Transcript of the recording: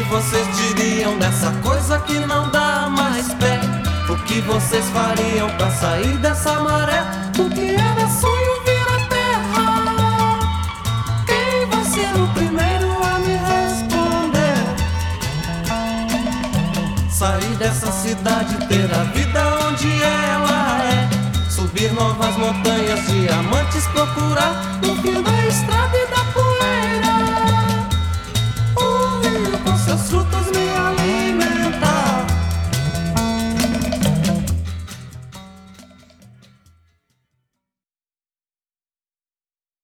vocês diriam dessa coisa que não dá mais pé? O que vocês fariam pra sair dessa maré? O que era sonho vira terra. Quem vai ser o primeiro a me responder? Sair dessa cidade, ter a vida onde ela é, subir novas montanhas, diamantes procurar no fim da estrada e da poeira.